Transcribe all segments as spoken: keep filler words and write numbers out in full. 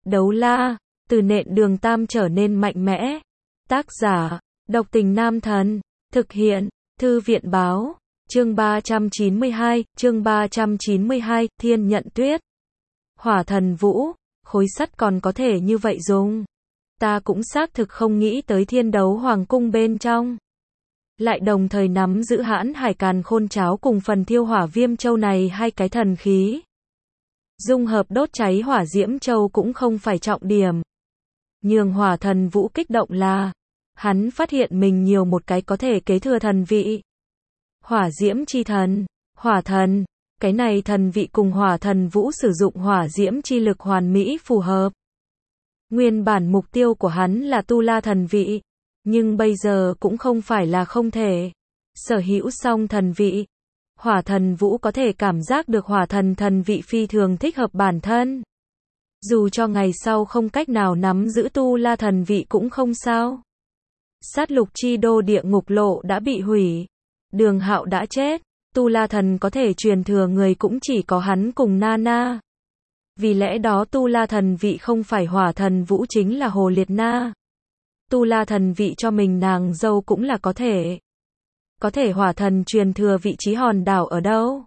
Đấu la, từ nện đường tam trở nên mạnh mẽ. Tác giả, độc tình nam thần. Thực hiện, thư viện báo. Chương ba trăm chín mươi hai, chương ba trăm chín mươi hai, Thiên Nhận Tuyết. Hỏa thần vũ, khối sắt còn có thể như vậy dùng. Ta cũng xác thực không nghĩ tới thiên đấu hoàng cung bên trong. Lại đồng thời nắm giữ hãn hải càn khôn cháo cùng phần thiêu hỏa viêm châu này hai cái thần khí. Dung hợp đốt cháy hỏa diễm châu cũng không phải trọng điểm. Nhường hỏa thần vũ kích động là, hắn phát hiện mình nhiều một cái có thể kế thừa thần vị. Hỏa diễm chi thần, hỏa thần, cái này thần vị cùng hỏa thần vũ sử dụng hỏa diễm chi lực hoàn mỹ phù hợp. Nguyên bản mục tiêu của hắn là tu la thần vị, nhưng bây giờ cũng không phải là không thể. Sở hữu song thần vị, hỏa thần vũ có thể cảm giác được hỏa thần thần vị phi thường thích hợp bản thân. Dù cho ngày sau không cách nào nắm giữ tu la thần vị cũng không sao. Sát lục chi đô địa ngục lộ đã bị hủy. Đường Hạo đã chết. Tu la thần có thể truyền thừa người cũng chỉ có hắn cùng Nana. Vì lẽ đó tu la thần vị không phải hỏa thần vũ chính là Hồ Liệt Na. Tu la thần vị cho mình nàng dâu cũng là có thể. Có thể hỏa thần truyền thừa vị trí hòn đảo ở đâu?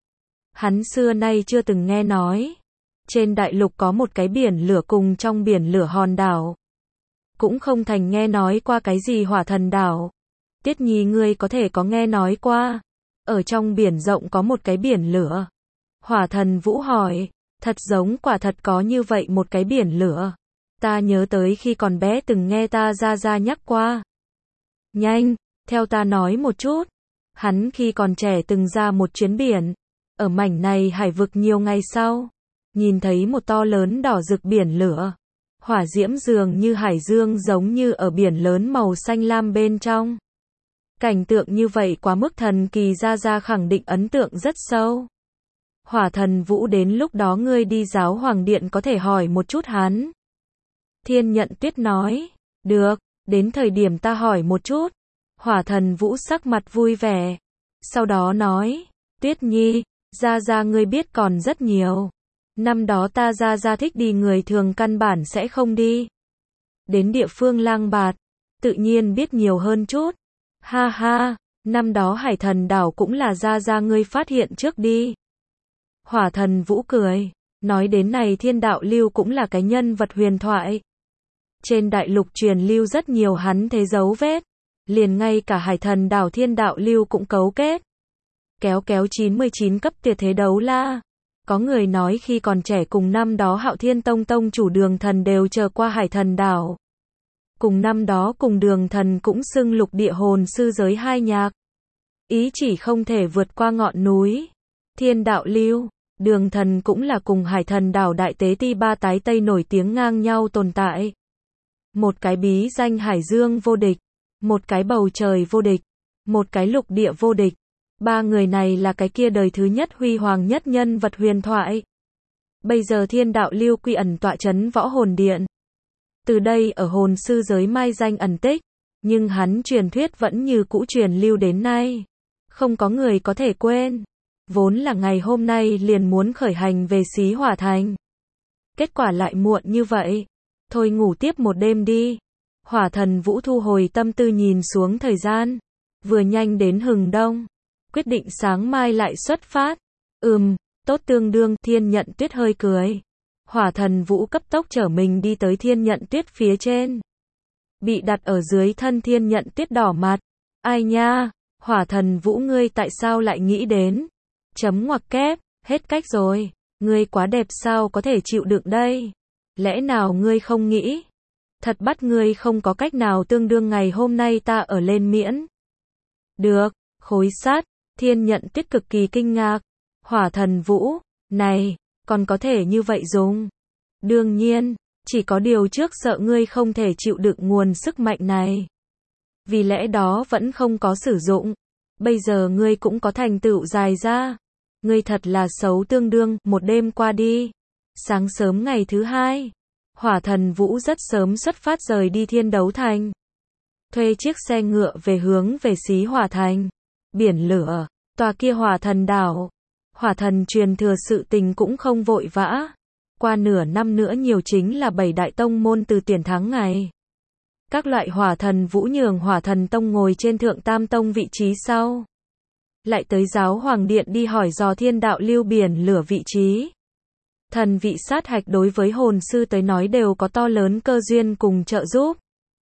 Hắn xưa nay chưa từng nghe nói. Trên đại lục có một cái biển lửa cùng trong biển lửa hòn đảo. Cũng không thành nghe nói qua cái gì hỏa thần đảo. Tiết Nhi ngươi có thể có nghe nói qua. Ở trong biển rộng có một cái biển lửa. Hỏa thần vũ hỏi. Thật giống quả thật có như vậy một cái biển lửa. Ta nhớ tới khi còn bé từng nghe ta ra ra nhắc qua. Nhanh, theo ta nói một chút. Hắn khi còn trẻ từng ra một chuyến biển. Ở mảnh này hải vực nhiều ngày sau. Nhìn thấy một to lớn đỏ rực biển lửa. Hỏa diễm dường như hải dương giống như ở biển lớn màu xanh lam bên trong. Cảnh tượng như vậy quá mức thần kỳ, ra ra khẳng định ấn tượng rất sâu. Hỏa thần vũ đến lúc đó ngươi đi giáo hoàng điện có thể hỏi một chút hắn. Thiên Nhận Tuyết nói. Được, đến thời điểm ta hỏi một chút. Hỏa thần vũ sắc mặt vui vẻ. Sau đó nói. Tuyết Nhi, ra ra ngươi biết còn rất nhiều. Năm đó ta ra ra thích đi người thường căn bản sẽ không đi. Đến địa phương lang bạt, tự nhiên biết nhiều hơn chút. Ha ha, năm đó hải thần đảo cũng là ra ra ngươi phát hiện trước đi. Hỏa thần vũ cười, nói đến này thiên đạo lưu cũng là cái nhân vật huyền thoại. Trên đại lục truyền lưu rất nhiều hắn thế dấu vết, liền ngay cả hải thần đảo thiên đạo lưu cũng cấu kết. Kéo kéo chín mươi chín cấp tuyệt thế đấu la. Có người nói khi còn trẻ cùng năm đó Hạo Thiên Tông tông chủ Đường Thần đều chờ qua hải thần đảo. Cùng năm đó cùng Đường Thần cũng xưng lục địa hồn sư giới hai nhạc. Ý chỉ không thể vượt qua ngọn núi. Thiên đạo lưu, Đường Thần cũng là cùng hải thần đảo đại tế ti ba tái tây nổi tiếng ngang nhau tồn tại. Một cái bí danh hải dương vô địch, một cái bầu trời vô địch, một cái lục địa vô địch. Ba người này là cái kia đời thứ nhất huy hoàng nhất nhân vật huyền thoại. Bây giờ thiên đạo lưu quy ẩn tọa chấn võ hồn điện. Từ đây ở hồn sư giới mai danh ẩn tích. Nhưng hắn truyền thuyết vẫn như cũ truyền lưu đến nay. Không có người có thể quên. Vốn là ngày hôm nay liền muốn khởi hành về Xí Hỏa Thành. Kết quả lại muộn như vậy. Thôi ngủ tiếp một đêm đi. Hỏa thần vũ thu hồi tâm tư nhìn xuống thời gian. Vừa nhanh đến hừng đông. Quyết định sáng mai lại xuất phát. Ừm, tốt tương đương. Thiên Nhận Tuyết hơi cười. Hỏa thần vũ cấp tốc chở mình đi tới Thiên Nhận Tuyết phía trên. Bị đặt ở dưới thân Thiên Nhận Tuyết đỏ mặt. Ai nha, hỏa thần vũ ngươi tại sao lại nghĩ đến? Chấm ngoặc kép, hết cách rồi. Ngươi quá đẹp sao có thể chịu đựng đây? Lẽ nào ngươi không nghĩ? Thật bắt ngươi không có cách nào tương đương ngày hôm nay ta ở lên miễn. Được, khối sắt. Thiên Nhận Tuyết cực kỳ kinh ngạc. Hỏa thần vũ, này, còn có thể như vậy dùng. Đương nhiên, chỉ có điều trước sợ ngươi không thể chịu đựng nguồn sức mạnh này. Vì lẽ đó vẫn không có sử dụng. Bây giờ ngươi cũng có thành tựu dài ra. Ngươi thật là xấu tương đương. Một đêm qua đi. Sáng sớm ngày thứ hai. Hỏa thần vũ rất sớm xuất phát rời đi Thiên Đấu Thành. Thuê chiếc xe ngựa về hướng về Xí Hỏa Thành. Biển lửa, tòa kia hỏa thần đảo. Hỏa thần truyền thừa sự tình cũng không vội vã. qua nửa năm nữa nhiều chính là bảy đại tông môn từ tuyển thắng ngày. Các loại hỏa thần vũ nhường hỏa thần tông ngồi trên thượng tam tông vị trí sau. Lại tới giáo hoàng điện đi hỏi dò thiên đạo lưu biển lửa vị trí. Thần vị sát hạch đối với hồn sư tới nói đều có to lớn cơ duyên cùng trợ giúp.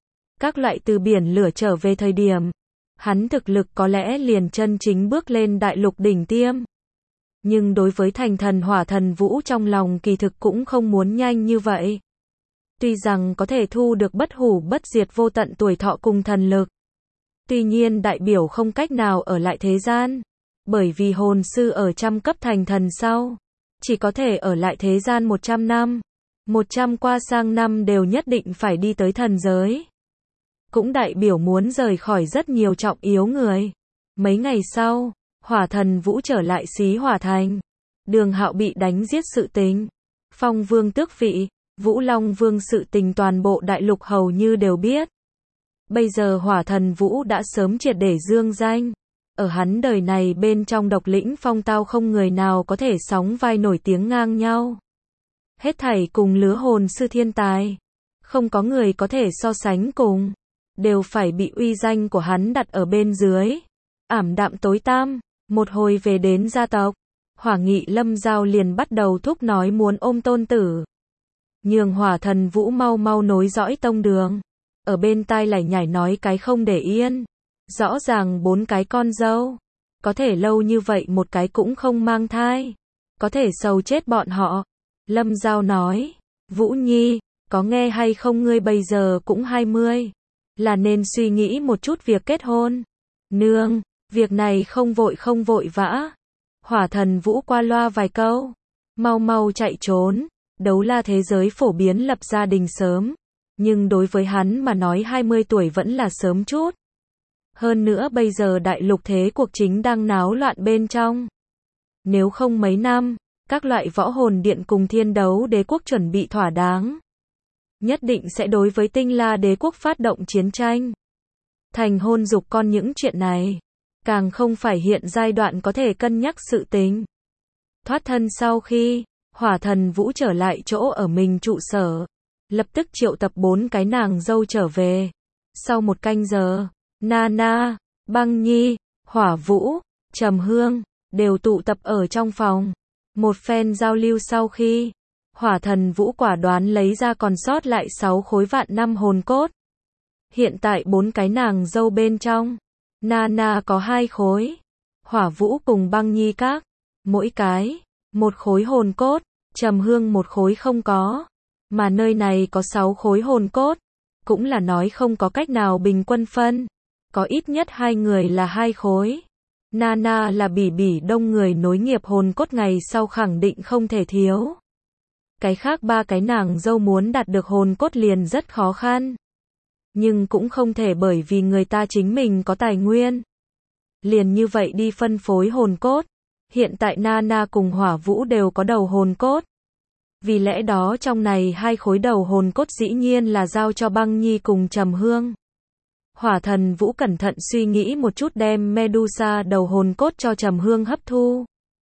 Các loại từ biển lửa trở về thời điểm, hắn thực lực có lẽ liền chân chính bước lên đại lục đỉnh tiêm. Nhưng đối với thành thần hỏa thần vũ trong lòng kỳ thực cũng không muốn nhanh như vậy. Tuy rằng có thể thu được bất hủ bất diệt vô tận tuổi thọ cùng thần lực. Tuy nhiên đại biểu không cách nào ở lại thế gian. Bởi vì hồn sư ở trăm cấp thành thần sau. Chỉ có thể ở lại thế gian một trăm năm. một trăm qua sang năm đều nhất định phải đi tới thần giới. Cũng đại biểu muốn rời khỏi rất nhiều trọng yếu người. Mấy ngày sau, hỏa thần vũ trở lại Xí Hỏa Thành. Đường Hạo bị đánh giết sự tình. Phong Vương tước vị, Vũ Long Vương sự tình toàn bộ đại lục hầu như đều biết. Bây giờ hỏa thần vũ đã sớm triệt để dương danh. Ở hắn đời này bên trong độc lĩnh phong tao không người nào có thể sóng vai nổi tiếng ngang nhau. Hết thảy cùng lứa hồn sư thiên tài. Không có người có thể so sánh cùng. Đều phải bị uy danh của hắn đặt ở bên dưới. Ảm đạm tối tăm, một hồi về đến gia tộc. Hỏa Nghị Lâm Giao liền bắt đầu thúc nói muốn ôm tôn tử. Nhường hỏa thần vũ mau mau nối dõi tông đường. Ở bên tai lải nhải nói cái không để yên. Rõ ràng bốn cái con dâu. Có thể lâu như vậy một cái cũng không mang thai. Có thể sầu chết bọn họ. Lâm Giao nói. Vũ Nhi, có nghe hay không ngươi bây giờ cũng hai mươi. Là nên suy nghĩ một chút việc kết hôn. Nương, việc này không vội không vội vã. Hỏa thần vũ qua loa vài câu. Mau mau chạy trốn. Đấu la thế giới phổ biến lập gia đình sớm. Nhưng đối với hắn mà nói hai mươi tuổi vẫn là sớm chút. Hơn nữa bây giờ đại lục thế cuộc chính đang náo loạn bên trong. Nếu không mấy năm, các loại võ hồn điện cùng thiên đấu đế quốc chuẩn bị thỏa đáng. Nhất định sẽ đối với tinh la đế quốc phát động chiến tranh. Thành hôn dục con những chuyện này. Càng không phải hiện giai đoạn có thể cân nhắc sự tình. Thoát thân sau khi, hỏa thần vũ trở lại chỗ ở mình trụ sở. Lập tức triệu tập bốn cái nàng dâu trở về. Sau một canh giờ, Nana, Băng Nhi, Hỏa Vũ, Trầm Hương, đều tụ tập ở trong phòng. Một phen giao lưu sau khi, hỏa thần vũ quả đoán lấy ra còn sót lại sáu khối vạn năm hồn cốt. Hiện tại bốn cái nàng dâu bên trong, Nana có hai khối, Hỏa Vũ cùng Băng Nhi các, mỗi cái, một khối hồn cốt, Trầm Hương một khối không có. Mà nơi này có sáu khối hồn cốt, cũng là nói không có cách nào bình quân phân. Có ít nhất hai người là hai khối. Nana là bỉ bỉ đông người nối nghiệp hồn cốt ngày sau khẳng định không thể thiếu. Cái khác ba cái nàng dâu muốn đạt được hồn cốt liền rất khó khăn. Nhưng cũng không thể bởi vì người ta chính mình có tài nguyên. Liền như vậy đi phân phối hồn cốt. Hiện tại Nana cùng Hỏa Vũ đều có đầu hồn cốt. Vì lẽ đó trong này hai khối đầu hồn cốt dĩ nhiên là giao cho Băng Nhi cùng Trầm Hương. Hỏa thần Vũ cẩn thận suy nghĩ một chút đem Medusa đầu hồn cốt cho Trầm Hương hấp thu.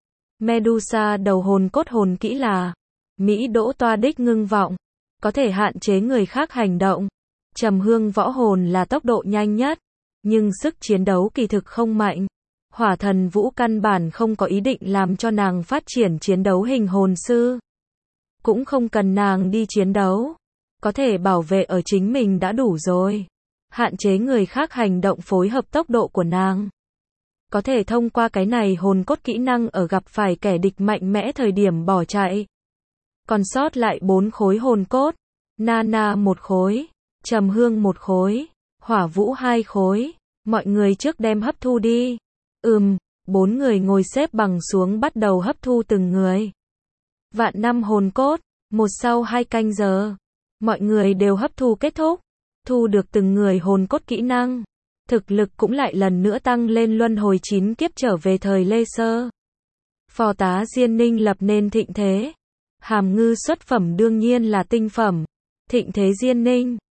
Medusa đầu hồn cốt hồn kỹ là Mỹ Đỗ Toa Đích Ngưng Vọng, có thể hạn chế người khác hành động. Trầm Hương võ hồn là tốc độ nhanh nhất, nhưng sức chiến đấu kỳ thực không mạnh. Hỏa thần Vũ căn bản không có ý định làm cho nàng phát triển chiến đấu hình hồn sư. Cũng không cần nàng đi chiến đấu. Có thể bảo vệ ở chính mình đã đủ rồi. Hạn chế người khác hành động phối hợp tốc độ của nàng. Có thể thông qua cái này hồn cốt kỹ năng ở gặp phải kẻ địch mạnh mẽ thời điểm bỏ chạy. Còn sót lại bốn khối hồn cốt. Nana một khối. Trầm Hương một khối. Hỏa Vũ hai khối. Mọi người trước đem hấp thu đi. Ừm, bốn người ngồi xếp bằng xuống bắt đầu hấp thu từng người. Vạn năm hồn cốt, một sau hai canh giờ. Mọi người đều hấp thu kết thúc. Thu được từng người hồn cốt kỹ năng. Thực lực cũng lại lần nữa tăng lên luân hồi chín kiếp trở về thời Lê Sơ. Phò tá Diên Ninh lập nên thịnh thế. Hàm ngư xuất phẩm đương nhiên là tinh phẩm. Thịnh thế Diên Ninh.